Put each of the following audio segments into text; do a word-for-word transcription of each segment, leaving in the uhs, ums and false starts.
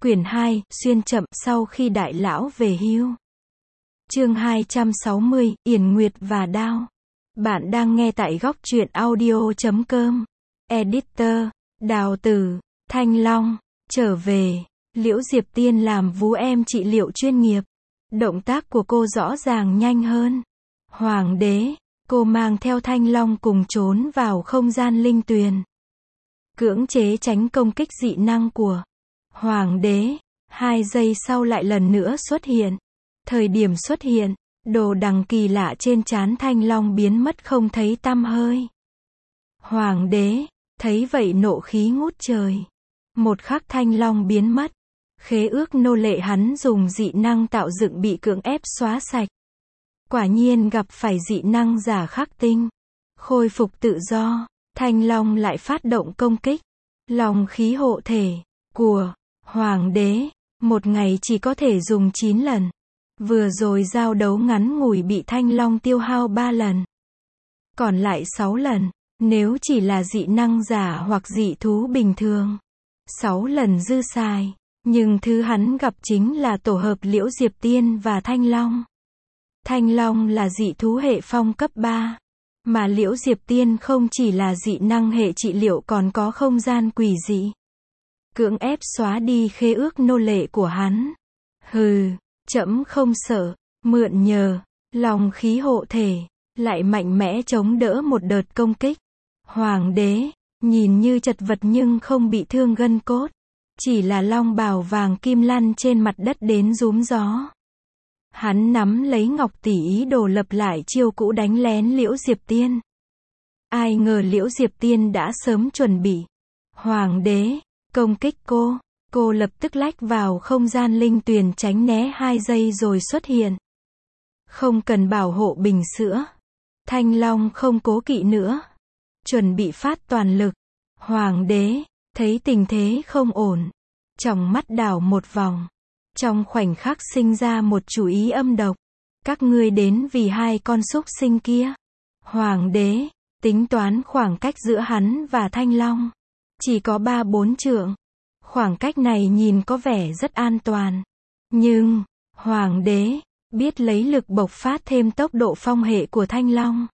Quyển hai, xuyên chậm, sau khi đại lão về hưu. Chương hai trăm sáu mươi, Yển Nguyệt và Đao. Bạn đang nghe tại góc truyện audio chấm com. Editor, Đào Tử, Thanh Long, trở về. Liễu Diệp Tiên làm vú em trị liệu chuyên nghiệp. Động tác của cô rõ ràng nhanh hơn. Hoàng đế, cô mang theo Thanh Long cùng trốn vào không gian linh tuyền. Cưỡng chế tránh công kích dị năng của Hoàng đế. Hai giây sau lại lần nữa xuất hiện. Thời điểm xuất hiện, đồ đằng kỳ lạ trên trán Thanh Long biến mất không thấy tăm hơi. Hoàng đế, thấy vậy nộ khí ngút trời. Một khắc Thanh Long biến mất. Khế ước nô lệ hắn dùng dị năng tạo dựng bị cưỡng ép xóa sạch. Quả nhiên gặp phải dị năng giả khắc tinh. Khôi phục tự do, Thanh Long lại phát động công kích. Long khí hộ thể của Hoàng đế, một ngày chỉ có thể dùng chín lần. Vừa rồi giao đấu ngắn ngủi bị Thanh Long tiêu hao ba lần. Còn lại sáu lần, nếu chỉ là dị năng giả hoặc dị thú bình thường. sáu lần dư xài, nhưng thứ hắn gặp chính là tổ hợp Liễu Diệp Tiên và Thanh Long. Thanh Long là dị thú hệ phong cấp ba, mà Liễu Diệp Tiên không chỉ là dị năng hệ trị liệu còn có không gian quỷ dị. Cưỡng ép xóa đi khế ước nô lệ của hắn. Hừ, trẫm không sợ, mượn nhờ, lòng khí hộ thể, lại mạnh mẽ chống đỡ một đợt công kích. Hoàng đế, nhìn như chật vật nhưng không bị thương gân cốt. Chỉ là long bào vàng kim lăn trên mặt đất đến rúm gió. Hắn nắm lấy ngọc tỷ ý đồ lập lại chiêu cũ đánh lén Liễu Diệp Tiên. Ai ngờ Liễu Diệp Tiên đã sớm chuẩn bị. Hoàng đế, công kích cô. Cô lập tức lách vào không gian linh tuyền tránh né hai giây rồi xuất hiện. Không cần bảo hộ bình sữa. Thanh Long không cố kỵ nữa. Chuẩn bị phát toàn lực. Hoàng đế, thấy tình thế không ổn. Tròng mắt đảo một vòng. Trong khoảnh khắc sinh ra một chủ ý âm độc. Các ngươi đến vì hai con súc sinh kia. Hoàng đế, tính toán khoảng cách giữa hắn và Thanh Long. Chỉ có ba bốn trượng. Khoảng cách này nhìn có vẻ rất an toàn. Nhưng, Hoàng đế, biết lấy lực bộc phát thêm tốc độ phong hệ của Thanh Long.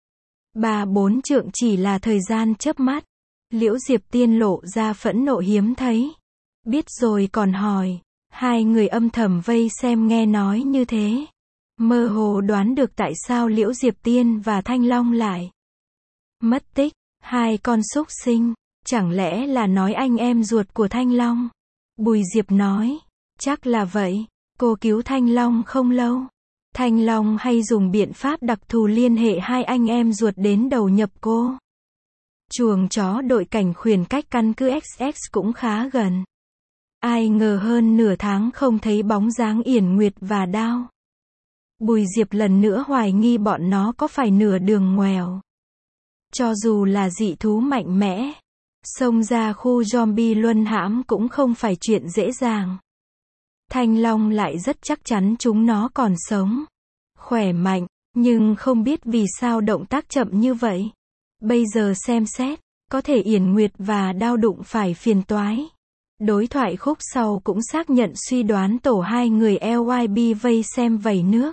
Ba bốn trượng chỉ là thời gian chớp mắt. Liễu Diệp Tiên lộ ra phẫn nộ hiếm thấy. Biết rồi còn hỏi. Hai người âm thầm vây xem nghe nói như thế. Mơ hồ đoán được tại sao Liễu Diệp Tiên và Thanh Long lại mất tích. Hai con súc sinh. Chẳng lẽ là nói anh em ruột của Thanh Long? Bùi Diệp nói. Chắc là vậy. Cô cứu Thanh Long không lâu. Thanh Long hay dùng biện pháp đặc thù liên hệ hai anh em ruột đến đầu nhập cô. Chuồng chó đội cảnh khuyển cách căn cứ ích ích cũng khá gần. Ai ngờ hơn nửa tháng không thấy bóng dáng Yển Nguyệt và Đao. Bùi Diệp lần nữa hoài nghi bọn nó có phải nửa đường ngoèo. Cho dù là dị thú mạnh mẽ, xông ra khu zombie luân hãm cũng không phải chuyện dễ dàng. Thanh Long lại rất chắc chắn chúng nó còn sống. Khỏe mạnh, nhưng không biết vì sao động tác chậm như vậy. Bây giờ xem xét, có thể Yển Nguyệt và Đao đụng phải phiền toái. Đối thoại khúc sau cũng xác nhận suy đoán tổ hai người lờ i bê vây xem vẩy nước.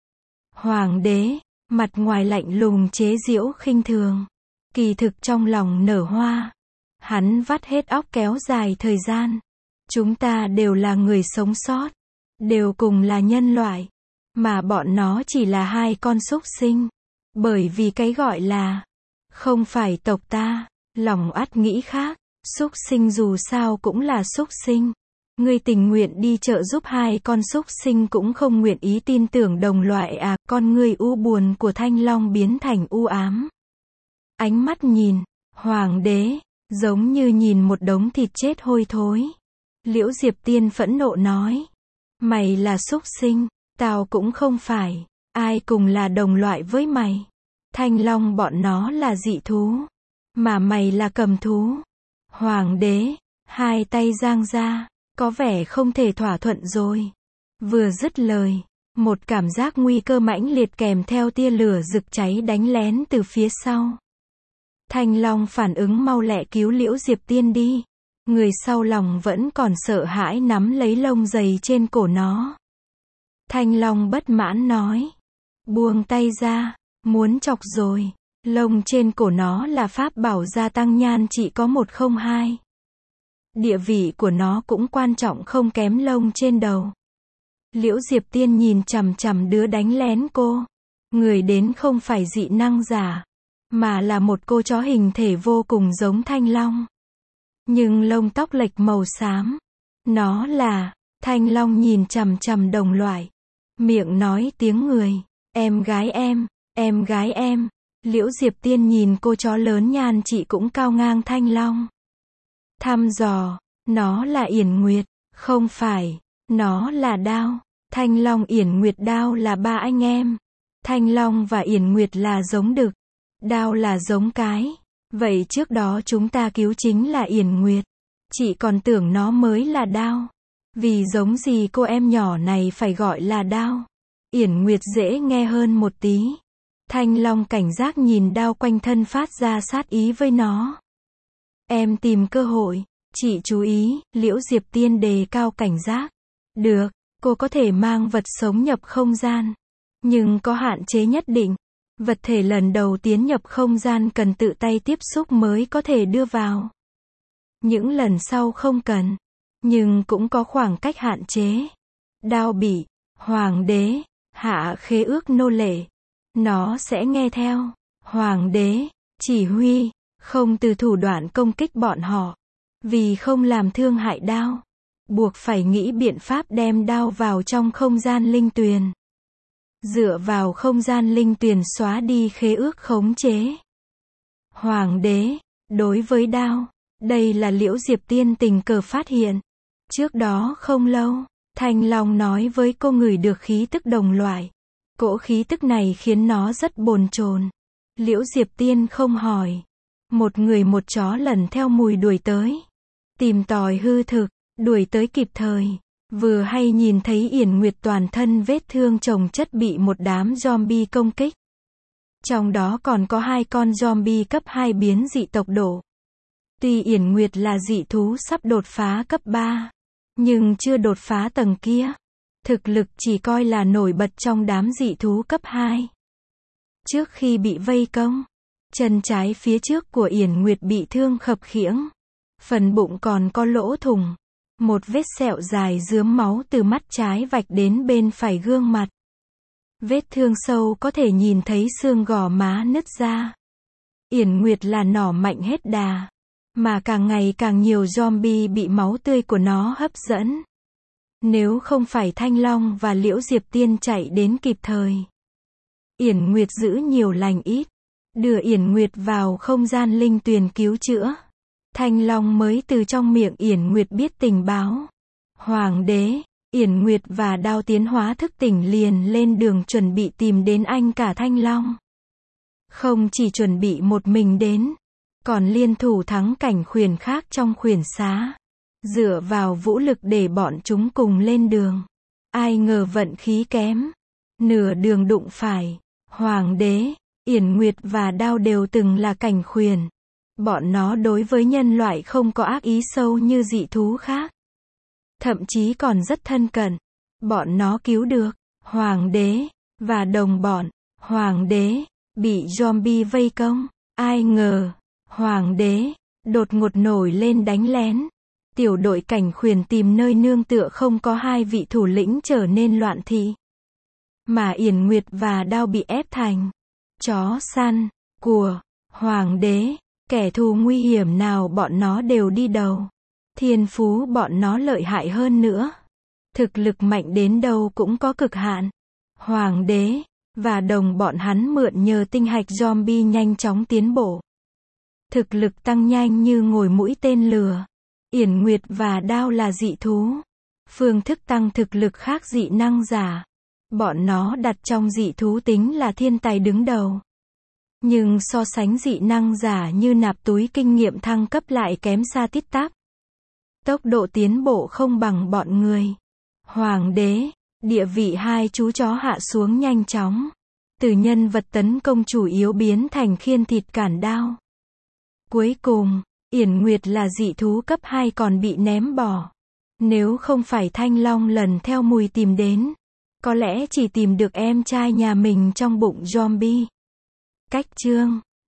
Hoàng đế, mặt ngoài lạnh lùng chế giễu khinh thường. Kỳ thực trong lòng nở hoa. Hắn vắt hết óc kéo dài thời gian. Chúng ta đều là người sống sót. Đều cùng là nhân loại. Mà bọn nó chỉ là hai con súc sinh. Bởi vì cái gọi là không phải tộc ta, lòng ắt nghĩ khác. Súc sinh dù sao cũng là súc sinh. Ngươi tình nguyện đi chợ giúp hai con súc sinh cũng không nguyện ý tin tưởng đồng loại à. Con ngươi u buồn của Thanh Long biến thành u ám. Ánh mắt nhìn, Hoàng đế, giống như nhìn một đống thịt chết hôi thối. Liễu Diệp Tiên phẫn nộ nói. Mày là súc sinh, tao cũng không phải. Ai cùng là đồng loại với mày. Thanh Long bọn nó là dị thú. Mà mày là cầm thú. Hoàng đế, hai tay giang ra, có vẻ không thể thỏa thuận rồi. Vừa dứt lời, một cảm giác nguy cơ mãnh liệt kèm theo tia lửa rực cháy đánh lén từ phía sau. Thanh Long phản ứng mau lẹ cứu Liễu Diệp Tiên đi. Người sau lòng vẫn còn sợ hãi nắm lấy lông dày trên cổ nó. Thanh Long bất mãn nói. Buông tay ra, muốn chọc rồi. Lông trên cổ nó là pháp bảo gia tăng nhan trị có một không hai. Địa vị của nó cũng quan trọng không kém lông trên đầu. Liễu Diệp Tiên nhìn chằm chằm đứa đánh lén cô. Người đến không phải dị năng giả, mà là một cô chó hình thể vô cùng giống Thanh Long. Nhưng lông tóc lệch màu xám. Nó là, Thanh Long nhìn chằm chằm đồng loại. Miệng nói tiếng người. Em gái em, em gái em. Liễu Diệp Tiên nhìn cô chó lớn nhan chị cũng cao ngang Thanh Long. Thăm dò, nó là Yển Nguyệt, không phải, nó là Đao. Thanh Long Yển Nguyệt Đao là ba anh em. Thanh Long và Yển Nguyệt là giống đực. Đao là giống cái. Vậy trước đó chúng ta cứu chính là Yển Nguyệt. Chị còn tưởng nó mới là Đao. Vì giống gì cô em nhỏ này phải gọi là Đao. Yển Nguyệt dễ nghe hơn một tí. Thanh Long cảnh giác nhìn Đao quanh thân phát ra sát ý với nó. Em tìm cơ hội. Chị chú ý, Liễu Diệp Tiên đề cao cảnh giác. Được, cô có thể mang vật sống nhập không gian. Nhưng có hạn chế nhất định. Vật thể lần đầu tiến nhập không gian cần tự tay tiếp xúc mới có thể đưa vào. Những lần sau không cần. Nhưng cũng có khoảng cách hạn chế. Đao bị Hoàng đế hạ khế ước nô lệ. Nó sẽ nghe theo Hoàng đế chỉ huy, không từ thủ đoạn công kích bọn họ. Vì không làm thương hại Đao, buộc phải nghĩ biện pháp đem Đao vào trong không gian linh tuyền. Dựa vào không gian linh tuyền xóa đi khế ước khống chế. Hoàng đế, đối với Đao, đây là Liễu Diệp Tiên tình cờ phát hiện. Trước đó không lâu, Thanh Long nói với cô ngửi được khí tức đồng loại. Cỗ khí tức này khiến nó rất bồn chồn. Liễu Diệp Tiên không hỏi. Một người một chó lần theo mùi đuổi tới. Tìm tòi hư thực, đuổi tới kịp thời. Vừa hay nhìn thấy Yển Nguyệt toàn thân vết thương chồng chất bị một đám zombie công kích. Trong đó còn có hai con zombie cấp hai biến dị tộc độ. Tuy Yển Nguyệt là dị thú sắp đột phá cấp ba, nhưng chưa đột phá tầng kia. Thực lực chỉ coi là nổi bật trong đám dị thú cấp hai. Trước khi bị vây công, chân trái phía trước của Yển Nguyệt bị thương khập khiễng. Phần bụng còn có lỗ thủng. Một vết sẹo dài rướm máu từ mắt trái vạch đến bên phải gương mặt. Vết thương sâu có thể nhìn thấy xương gò má nứt ra. Yển Nguyệt là nỏ mạnh hết đà. Mà càng ngày càng nhiều zombie bị máu tươi của nó hấp dẫn. Nếu không phải Thanh Long và Liễu Diệp Tiên chạy đến kịp thời, Yển Nguyệt giữ nhiều lành ít. Đưa Yển Nguyệt vào không gian linh tuyền cứu chữa. Thanh Long mới từ trong miệng Yển Nguyệt biết tình báo. Hoàng đế, Yển Nguyệt và Đao tiến hóa thức tỉnh liền lên đường chuẩn bị tìm đến anh cả Thanh Long. Không chỉ chuẩn bị một mình đến, còn liên thủ thắng cảnh khuyển khác trong khuyển xá. Dựa vào vũ lực để bọn chúng cùng lên đường. Ai ngờ vận khí kém. Nửa đường đụng phải Hoàng đế, Yển Nguyệt và Đao đều từng là cảnh khuyển. Bọn nó đối với nhân loại không có ác ý sâu như dị thú khác. Thậm chí còn rất thân cận. Bọn nó cứu được Hoàng đế và đồng bọn. Hoàng đế bị zombie vây công. Ai ngờ Hoàng đế đột ngột nổi lên đánh lén. Tiểu đội cảnh khuyển tìm nơi nương tựa không có hai vị thủ lĩnh trở nên loạn thị. Mà Yển Nguyệt và Đao bị ép thành chó săn của Hoàng đế. Kẻ thù nguy hiểm nào bọn nó đều đi đầu. Thiên phú bọn nó lợi hại hơn nữa. Thực lực mạnh đến đâu cũng có cực hạn. Hoàng đế và đồng bọn hắn mượn nhờ tinh hạch zombie nhanh chóng tiến bộ. Thực lực tăng nhanh như ngồi mũi tên lửa. Yển Nguyệt và Đao là dị thú. Phương thức tăng thực lực khác dị năng giả. Bọn nó đặt trong dị thú tính là thiên tài đứng đầu. Nhưng so sánh dị năng giả như nạp túi kinh nghiệm thăng cấp lại kém xa tít tắp. Tốc độ tiến bộ không bằng bọn người. Hoàng đế, địa vị hai chú chó hạ xuống nhanh chóng. Từ nhân vật tấn công chủ yếu biến thành khiên thịt cản Đao. Cuối cùng, Yển Nguyệt là dị thú cấp hai còn bị ném bỏ. Nếu không phải Thanh Long lần theo mùi tìm đến, có lẽ chỉ tìm được em trai nhà mình trong bụng zombie. Cách chương